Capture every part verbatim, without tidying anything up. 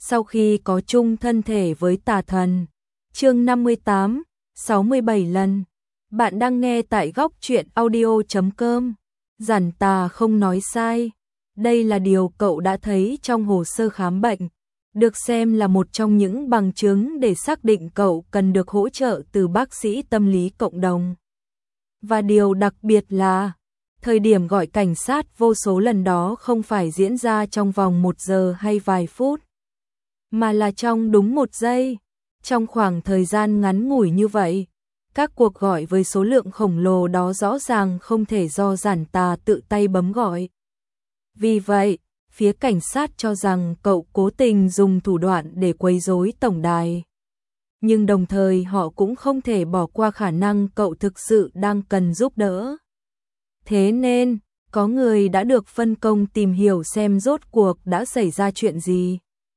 sau khi có chung thân thể với tà thần. Chương năm mươi tám, sáu mươi bảy lần. Bạn đang nghe tại góc truyện audio chấm com. Giản Tà không nói sai. Đây là điều cậu đã thấy trong hồ sơ khám bệnh, được xem là một trong những bằng chứng để xác định cậu cần được hỗ trợ từ bác sĩ tâm lý cộng đồng. Và điều đặc biệt là, thời điểm gọi cảnh sát vô số lần đó không phải diễn ra trong vòng một giờ hay vài phút, mà là trong đúng một giây. Trong khoảng thời gian ngắn ngủi như vậy, các cuộc gọi với số lượng khổng lồ đó rõ ràng không thể do Giản Tà tự tay bấm gọi. Vì vậy, phía cảnh sát cho rằng cậu cố tình dùng thủ đoạn để quấy rối tổng đài. Nhưng đồng thời họ cũng không thể bỏ qua khả năng cậu thực sự đang cần giúp đỡ. Thế nên, có người đã được phân công tìm hiểu xem rốt cuộc đã xảy ra chuyện gì.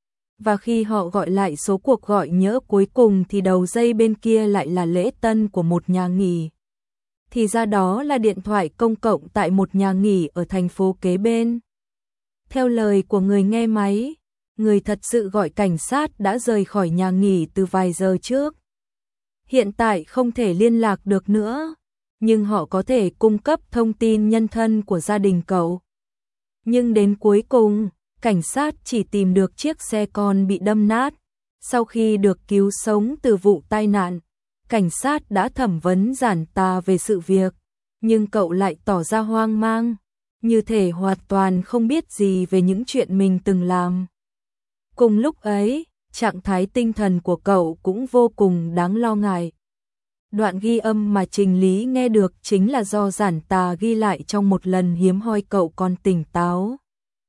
Và khi họ gọi lại số cuộc gọi nhỡ cuối cùng thì đầu dây bên kia lại là lễ tân của một nhà nghỉ. Thì ra đó là điện thoại công cộng tại một nhà nghỉ ở thành phố kế bên. Theo lời của người nghe máy, người thật sự gọi cảnh sát đã rời khỏi nhà nghỉ từ vài giờ trước. Hiện tại không thể liên lạc được nữa, nhưng họ có thể cung cấp thông tin nhân thân của gia đình cậu. Nhưng đến cuối cùng, cảnh sát chỉ tìm được chiếc xe con bị đâm nát. Sau khi được cứu sống từ vụ tai nạn, cảnh sát đã thẩm vấn Giản Tà về sự việc, nhưng cậu lại tỏ ra hoang mang, như thể hoàn toàn không biết gì về những chuyện mình từng làm. Cùng lúc ấy, trạng thái tinh thần của cậu cũng vô cùng đáng lo ngại. Đoạn ghi âm mà Trình Lý nghe được chính là do Giản Tà ghi lại trong một lần hiếm hoi cậu còn tỉnh táo.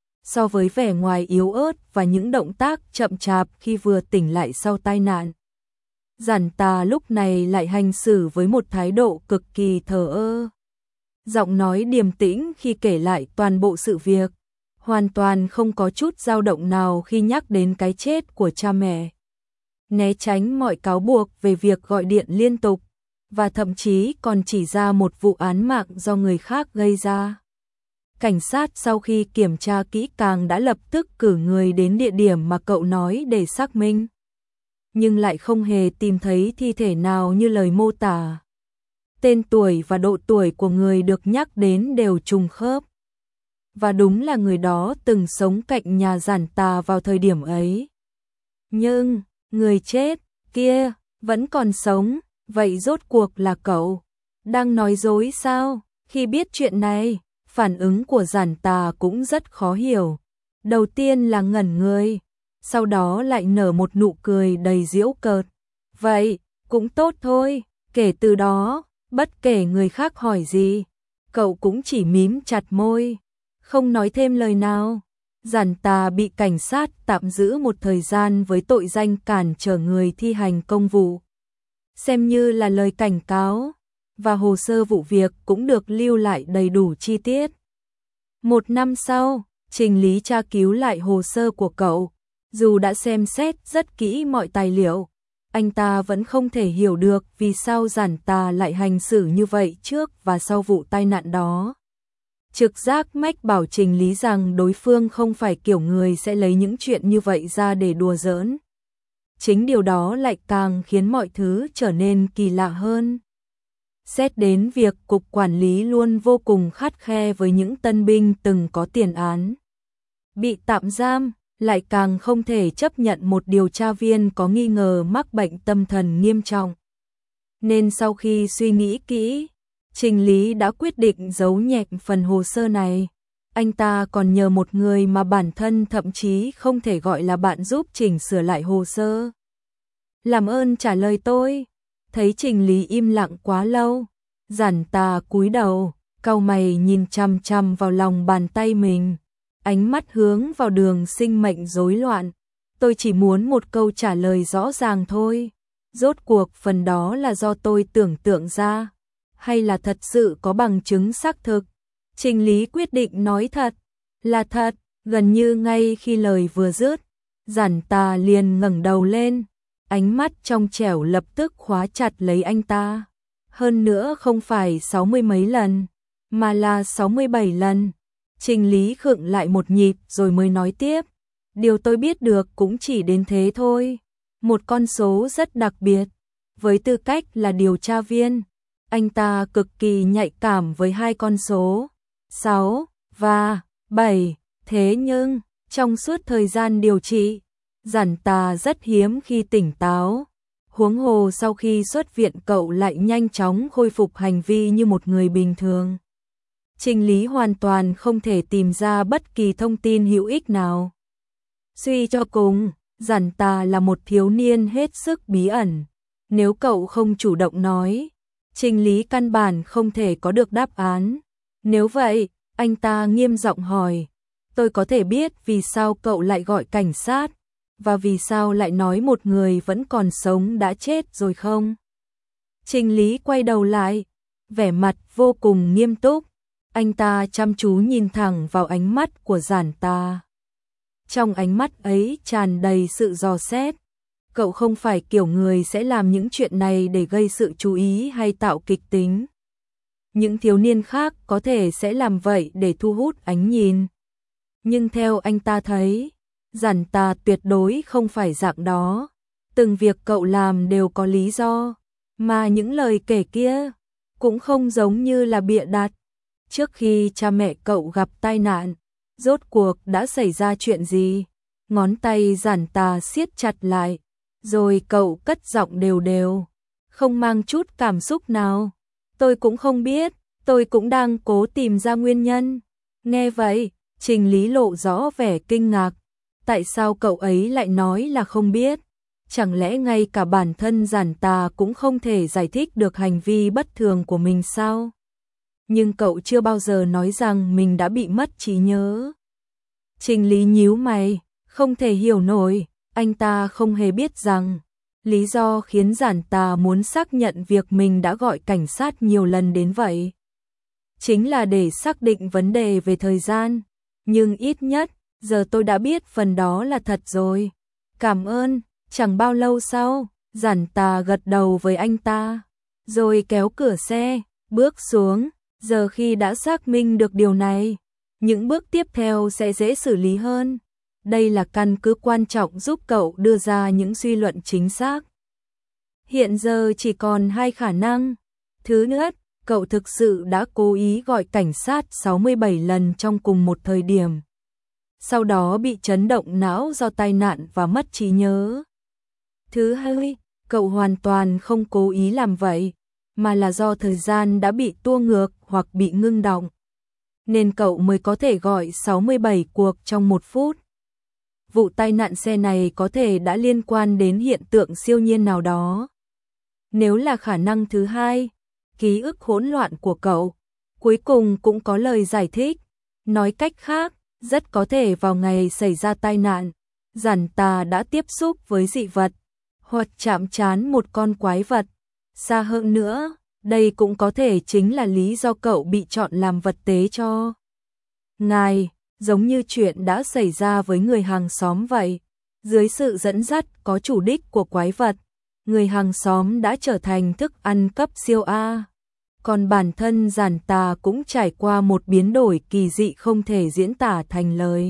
So với vẻ ngoài yếu ớt và những động tác chậm chạp khi vừa tỉnh lại sau tai nạn, Giản Tà lúc này lại hành xử với một thái độ cực kỳ thờ ơ. Giọng nói điềm tĩnh khi kể lại toàn bộ sự việc, hoàn toàn không có chút dao động nào khi nhắc đến cái chết của cha mẹ. Né tránh mọi cáo buộc về việc gọi điện liên tục, và thậm chí còn chỉ ra một vụ án mạng do người khác gây ra. Cảnh sát sau khi kiểm tra kỹ càng đã lập tức cử người đến địa điểm mà cậu nói để xác minh, nhưng lại không hề tìm thấy thi thể nào như lời mô tả. Tên tuổi và độ tuổi của người được nhắc đến đều trùng khớp. Và đúng là người đó từng sống cạnh nhà Giản Tà vào thời điểm ấy. Nhưng, người chết kia vẫn còn sống, vậy rốt cuộc là cậu đang nói dối sao? Khi biết chuyện này, phản ứng của Giản Tà cũng rất khó hiểu. Đầu tiên là ngẩn người, sau đó lại nở một nụ cười đầy giễu cợt. Vậy, cũng tốt thôi, kể từ đó, bất kể người khác hỏi gì, cậu cũng chỉ mím chặt môi, không nói thêm lời nào. Giản Tà bị cảnh sát tạm giữ một thời gian với tội danh cản trở người thi hành công vụ, xem như là lời cảnh cáo, và hồ sơ vụ việc cũng được lưu lại đầy đủ chi tiết. Một năm sau, Trình Lý tra cứu lại hồ sơ của cậu, dù đã xem xét rất kỹ mọi tài liệu, anh ta vẫn không thể hiểu được vì sao Giản Tà lại hành xử như vậy trước và sau vụ tai nạn đó. Trực giác mách bảo Trình Lý rằng đối phương không phải kiểu người sẽ lấy những chuyện như vậy ra để đùa giỡn. Chính điều đó lại càng khiến mọi thứ trở nên kỳ lạ hơn. Xét đến việc cục quản lý luôn vô cùng khắt khe với những tân binh từng có tiền án bị tạm giam, lại càng không thể chấp nhận một điều tra viên có nghi ngờ mắc bệnh tâm thần nghiêm trọng. Nên sau khi suy nghĩ kỹ, Trình Lý đã quyết định giấu nhẹm phần hồ sơ này. Anh ta còn nhờ một người mà bản thân thậm chí không thể gọi là bạn giúp chỉnh sửa lại hồ sơ. Làm ơn trả lời tôi. Thấy Trình Lý im lặng quá lâu, Giản Tà cúi đầu, cau mày nhìn chằm chằm vào lòng bàn tay mình, ánh mắt hướng vào đường sinh mệnh rối loạn. Tôi chỉ muốn một câu trả lời rõ ràng thôi. Rốt cuộc phần đó là do tôi tưởng tượng ra, hay là thật sự có bằng chứng xác thực? Trình Lý quyết định nói thật. Là thật. Gần như ngay khi lời vừa dứt, Giản Tà liền ngẩng đầu lên, ánh mắt trong trẻo lập tức khóa chặt lấy anh ta. Hơn nữa không phải sáu mươi mấy lần, mà là sáu mươi bảy lần. Trình Lý khựng lại một nhịp rồi mới nói tiếp. Điều tôi biết được cũng chỉ đến thế thôi. Một con số rất đặc biệt. Với tư cách là điều tra viên, anh ta cực kỳ nhạy cảm với hai con số sáu và bảy. Thế nhưng, trong suốt thời gian điều trị, Giản Tà rất hiếm khi tỉnh táo. Huống hồ sau khi xuất viện cậu lại nhanh chóng khôi phục hành vi như một người bình thường. Trình Lý hoàn toàn không thể tìm ra bất kỳ thông tin hữu ích nào. Suy cho cùng, Giản Tà là một thiếu niên hết sức bí ẩn. Nếu cậu không chủ động nói, Trình Lý căn bản không thể có được đáp án. Nếu vậy, anh ta nghiêm giọng hỏi, tôi có thể biết vì sao cậu lại gọi cảnh sát, và vì sao lại nói một người vẫn còn sống đã chết rồi không? Trình Lý quay đầu lại, vẻ mặt vô cùng nghiêm túc. Anh ta chăm chú nhìn thẳng vào ánh mắt của Giản Tà. Trong ánh mắt ấy tràn đầy sự dò xét. Cậu không phải kiểu người sẽ làm những chuyện này để gây sự chú ý hay tạo kịch tính. Những thiếu niên khác có thể sẽ làm vậy để thu hút ánh nhìn. Nhưng theo anh ta thấy, Giản Tà tuyệt đối không phải dạng đó. Từng việc cậu làm đều có lý do, mà những lời kể kia cũng không giống như là bịa đặt. Trước khi cha mẹ cậu gặp tai nạn, rốt cuộc đã xảy ra chuyện gì? Ngón tay Giản Tà siết chặt lại, rồi cậu cất giọng đều đều, không mang chút cảm xúc nào. Tôi cũng không biết, tôi cũng đang cố tìm ra nguyên nhân. Nghe vậy, Trình Lý lộ rõ vẻ kinh ngạc. Tại sao cậu ấy lại nói là không biết? Chẳng lẽ ngay cả bản thân Giản Tà cũng không thể giải thích được hành vi bất thường của mình sao? Nhưng cậu chưa bao giờ nói rằng mình đã bị mất trí nhớ. Trình Lý nhíu mày, không thể hiểu nổi, anh ta không hề biết rằng lý do khiến Giản Tà muốn xác nhận việc mình đã gọi cảnh sát nhiều lần đến vậy chính là để xác định vấn đề về thời gian. Nhưng ít nhất, giờ tôi đã biết phần đó là thật rồi. Cảm ơn. Chẳng bao lâu sau, Giản Tà gật đầu với anh ta, rồi kéo cửa xe, bước xuống. Giờ khi đã xác minh được điều này, những bước tiếp theo sẽ dễ xử lý hơn. Đây là căn cứ quan trọng giúp cậu đưa ra những suy luận chính xác. Hiện giờ chỉ còn hai khả năng. Thứ nhất, cậu thực sự đã cố ý gọi cảnh sát sáu mươi bảy lần trong cùng một thời điểm. Sau đó bị chấn động não do tai nạn và mất trí nhớ. Thứ hai, cậu hoàn toàn không cố ý làm vậy, mà là do thời gian đã bị tua ngược hoặc bị ngưng đọng, nên cậu mới có thể gọi sáu mươi bảy cuộc trong một phút. Vụ tai nạn xe này có thể đã liên quan đến hiện tượng siêu nhiên nào đó. Nếu là khả năng thứ hai, ký ức hỗn loạn của cậu cuối cùng cũng có lời giải thích. Nói cách khác, rất có thể vào ngày xảy ra tai nạn, Giản Tà đã tiếp xúc với dị vật, hoặc chạm trán một con quái vật. Xa hơn nữa, đây cũng có thể chính là lý do cậu bị chọn làm vật tế cho ngài, giống như chuyện đã xảy ra với người hàng xóm vậy. Dưới sự dẫn dắt có chủ đích của quái vật, người hàng xóm đã trở thành thức ăn cấp siêu A. Còn bản thân Giản Tà cũng trải qua một biến đổi kỳ dị không thể diễn tả thành lời.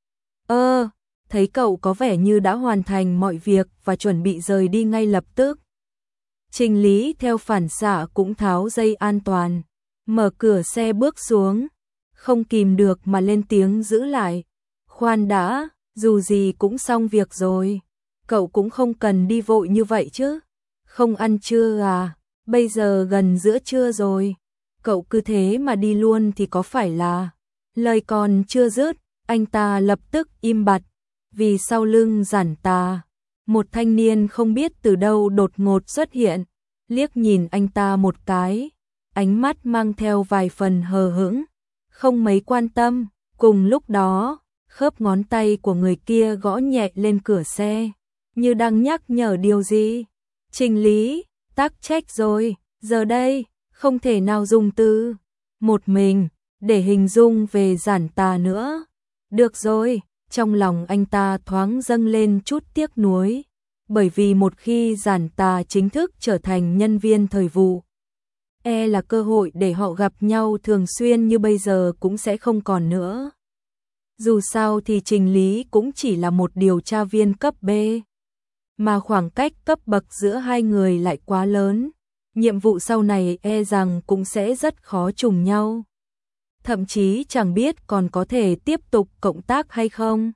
Ơ, thấy cậu có vẻ như đã hoàn thành mọi việc và chuẩn bị rời đi ngay lập tức. Trình Lý theo phản xạ cũng tháo dây an toàn, mở cửa xe bước xuống, không kìm được mà lên tiếng giữ lại. Khoan đã, dù gì cũng xong việc rồi, cậu cũng không cần đi vội như vậy chứ. Không ăn trưa à, bây giờ gần giữa trưa rồi, cậu cứ thế mà đi luôn thì có phải là... Lời còn chưa dứt, anh ta lập tức im bặt, vì sau lưng Giản Tà, một thanh niên không biết từ đâu đột ngột xuất hiện, liếc nhìn anh ta một cái, ánh mắt mang theo vài phần hờ hững, không mấy quan tâm. Cùng lúc đó, khớp ngón tay của người kia gõ nhẹ lên cửa xe, như đang nhắc nhở điều gì. Trình Lý, tắc trách rồi, giờ đây, không thể nào dùng từ một mình để hình dung về Giản Tà nữa. Được rồi, trong lòng anh ta thoáng dâng lên chút tiếc nuối, bởi vì một khi Giản Tà chính thức trở thành nhân viên thời vụ, e là cơ hội để họ gặp nhau thường xuyên như bây giờ cũng sẽ không còn nữa. Dù sao thì Trình Lý cũng chỉ là một điều tra viên cấp B, mà khoảng cách cấp bậc giữa hai người lại quá lớn, nhiệm vụ sau này e rằng cũng sẽ rất khó trùng nhau. Thậm chí chẳng biết còn có thể tiếp tục cộng tác hay không.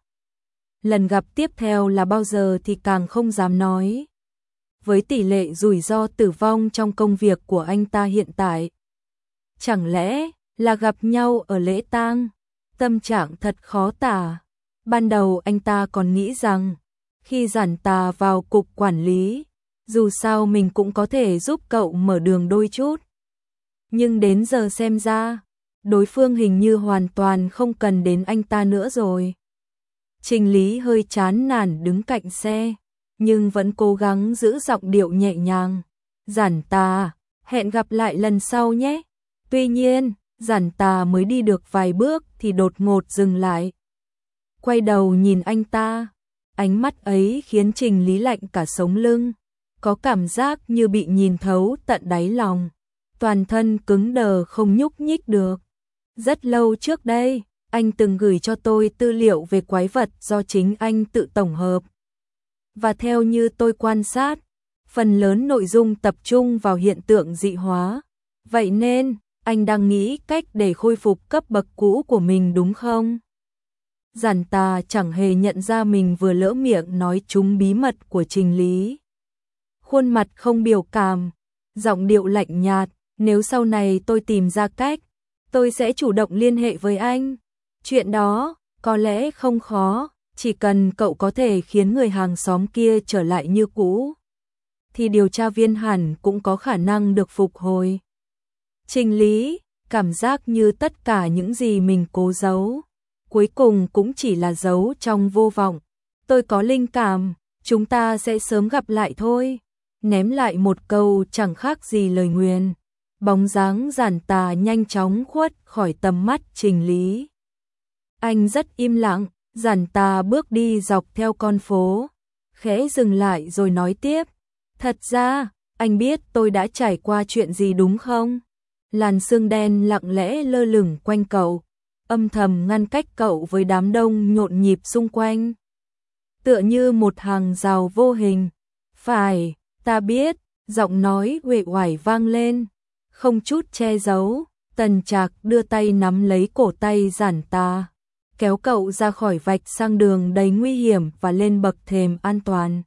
Lần gặp tiếp theo là bao giờ thì càng không dám nói. Với tỷ lệ rủi ro tử vong trong công việc của anh ta hiện tại, chẳng lẽ là gặp nhau ở lễ tang? Tâm trạng thật khó tả. Ban đầu anh ta còn nghĩ rằng khi Giản Tà vào cục quản lý, dù sao mình cũng có thể giúp cậu mở đường đôi chút. Nhưng đến giờ xem ra, đối phương hình như hoàn toàn không cần đến anh ta nữa rồi. Trình Lý hơi chán nản đứng cạnh xe, nhưng vẫn cố gắng giữ giọng điệu nhẹ nhàng. Giản Tà, hẹn gặp lại lần sau nhé. Tuy nhiên, Giản Tà mới đi được vài bước thì đột ngột dừng lại. Quay đầu nhìn anh ta, ánh mắt ấy khiến Trình Lý lạnh cả sống lưng, có cảm giác như bị nhìn thấu tận đáy lòng, toàn thân cứng đờ không nhúc nhích được. Rất lâu trước đây, anh từng gửi cho tôi tư liệu về quái vật do chính anh tự tổng hợp. Và theo như tôi quan sát, phần lớn nội dung tập trung vào hiện tượng dị hóa. Vậy nên, anh đang nghĩ cách để khôi phục cấp bậc cũ của mình đúng không? Giản Tà chẳng hề nhận ra mình vừa lỡ miệng nói trúng bí mật của Trình Lý. Khuôn mặt không biểu cảm, giọng điệu lạnh nhạt, nếu sau này tôi tìm ra cách, tôi sẽ chủ động liên hệ với anh. Chuyện đó, có lẽ không khó, chỉ cần cậu có thể khiến người hàng xóm kia trở lại như cũ, thì điều tra viên hẳn cũng có khả năng được phục hồi. Trình Lý, cảm giác như tất cả những gì mình cố giấu, cuối cùng cũng chỉ là giấu trong vô vọng. Tôi có linh cảm, chúng ta sẽ sớm gặp lại thôi. Ném lại một câu chẳng khác gì lời nguyền. Bóng dáng Giản Tà nhanh chóng khuất khỏi tầm mắt Trình Lý. Anh rất im lặng, Giản Tà bước đi dọc theo con phố, khẽ dừng lại rồi nói tiếp. Thật ra, anh biết tôi đã trải qua chuyện gì đúng không? Làn sương đen lặng lẽ lơ lửng quanh cậu, âm thầm ngăn cách cậu với đám đông nhộn nhịp xung quanh. Tựa như một hàng rào vô hình. Phải, ta biết, giọng nói uể oải vang lên, không chút che giấu. Tần Trạc đưa tay nắm lấy cổ tay Giản Tà, kéo cậu ra khỏi vạch sang đường đầy nguy hiểm và lên bậc thềm an toàn.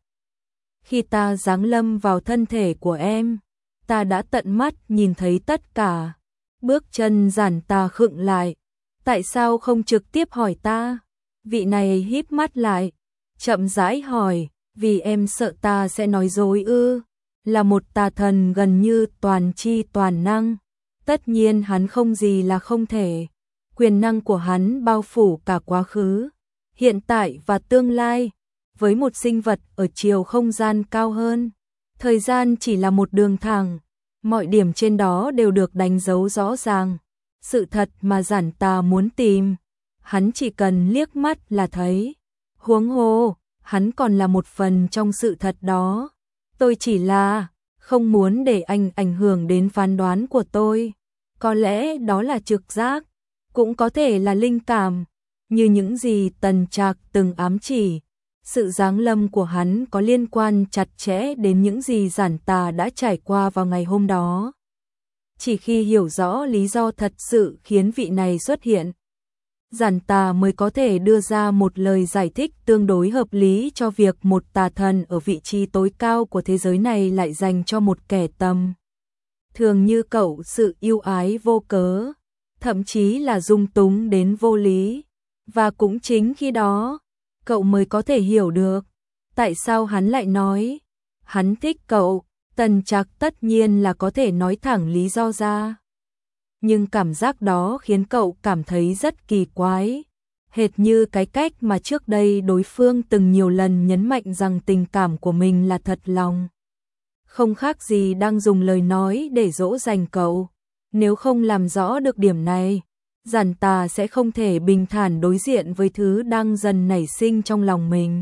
Khi ta giáng lâm vào thân thể của em, ta đã tận mắt nhìn thấy tất cả. Bước chân Giản Tà khựng lại. Tại sao không trực tiếp hỏi ta? Vị này híp mắt lại, chậm rãi hỏi, vì em sợ ta sẽ nói dối ư? Là một tà thần gần như toàn chi toàn năng, tất nhiên hắn không gì là không thể. Quyền năng của hắn bao phủ cả quá khứ, hiện tại và tương lai. Với một sinh vật ở chiều không gian cao hơn, thời gian chỉ là một đường thẳng, mọi điểm trên đó đều được đánh dấu rõ ràng. Sự thật mà Giản Tà muốn tìm, hắn chỉ cần liếc mắt là thấy. Huống hồ, hắn còn là một phần trong sự thật đó. Tôi chỉ là không muốn để anh ảnh hưởng đến phán đoán của tôi. Có lẽ đó là trực giác, cũng có thể là linh cảm, như những gì Tần Trạc từng ám chỉ. Sự giáng lâm của hắn có liên quan chặt chẽ đến những gì Giản Tà đã trải qua vào ngày hôm đó. Chỉ khi hiểu rõ lý do thật sự khiến vị này xuất hiện, Giản Tà mới có thể đưa ra một lời giải thích tương đối hợp lý cho việc một tà thần ở vị trí tối cao của thế giới này lại dành cho một kẻ tầm thường như cậu sự yêu ái vô cớ, thậm chí là dung túng đến vô lý. Và cũng chính khi đó, cậu mới có thể hiểu được tại sao hắn lại nói hắn thích cậu. Tần Trạc tất nhiên là có thể nói thẳng lý do ra, nhưng cảm giác đó khiến cậu cảm thấy rất kỳ quái, hệt như cái cách mà trước đây đối phương từng nhiều lần nhấn mạnh rằng tình cảm của mình là thật lòng. Không khác gì đang dùng lời nói để dỗ dành cậu. Nếu không làm rõ được điểm này, Giản Tà sẽ không thể bình thản đối diện với thứ đang dần nảy sinh trong lòng mình.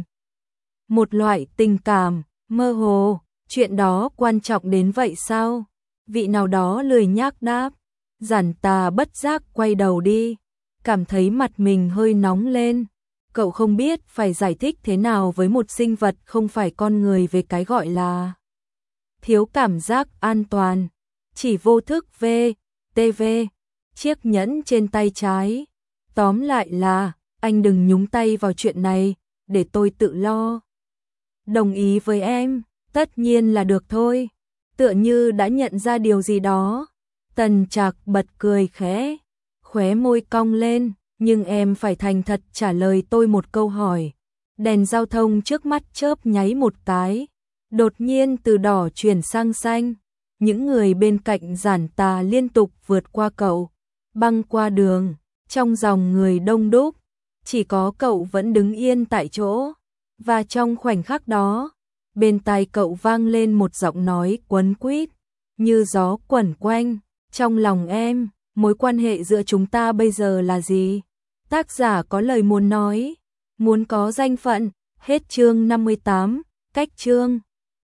Một loại tình cảm mơ hồ. Chuyện đó quan trọng đến vậy sao? Vị nào đó lười nhác đáp. Giản Tà bất giác quay đầu đi. cảm thấy mặt mình hơi nóng lên. Cậu không biết phải giải thích thế nào với một sinh vật không phải con người về cái gọi là thiếu cảm giác an toàn. Chỉ vô thức v, tv, chiếc nhẫn trên tay trái. Tóm lại là, anh đừng nhúng tay vào chuyện này, để tôi tự lo. Đồng ý với em, tất nhiên là được thôi. Tựa như đã nhận ra điều gì đó. Tần Trạc bật cười khẽ, khóe môi cong lên, nhưng em phải thành thật trả lời tôi một câu hỏi. Đèn giao thông trước mắt chớp nháy một cái, đột nhiên từ đỏ chuyển sang xanh. Những người bên cạnh Giản Tà liên tục vượt qua cậu, băng qua đường, trong dòng người đông đúc, chỉ có cậu vẫn đứng yên tại chỗ. Và trong khoảnh khắc đó, bên tai cậu vang lên một giọng nói quấn quýt, như gió quẩn quanh. Trong lòng em, mối quan hệ giữa chúng ta bây giờ là gì? Tác giả có lời muốn nói, muốn có danh phận. Hết chương năm mươi tám, cách chương.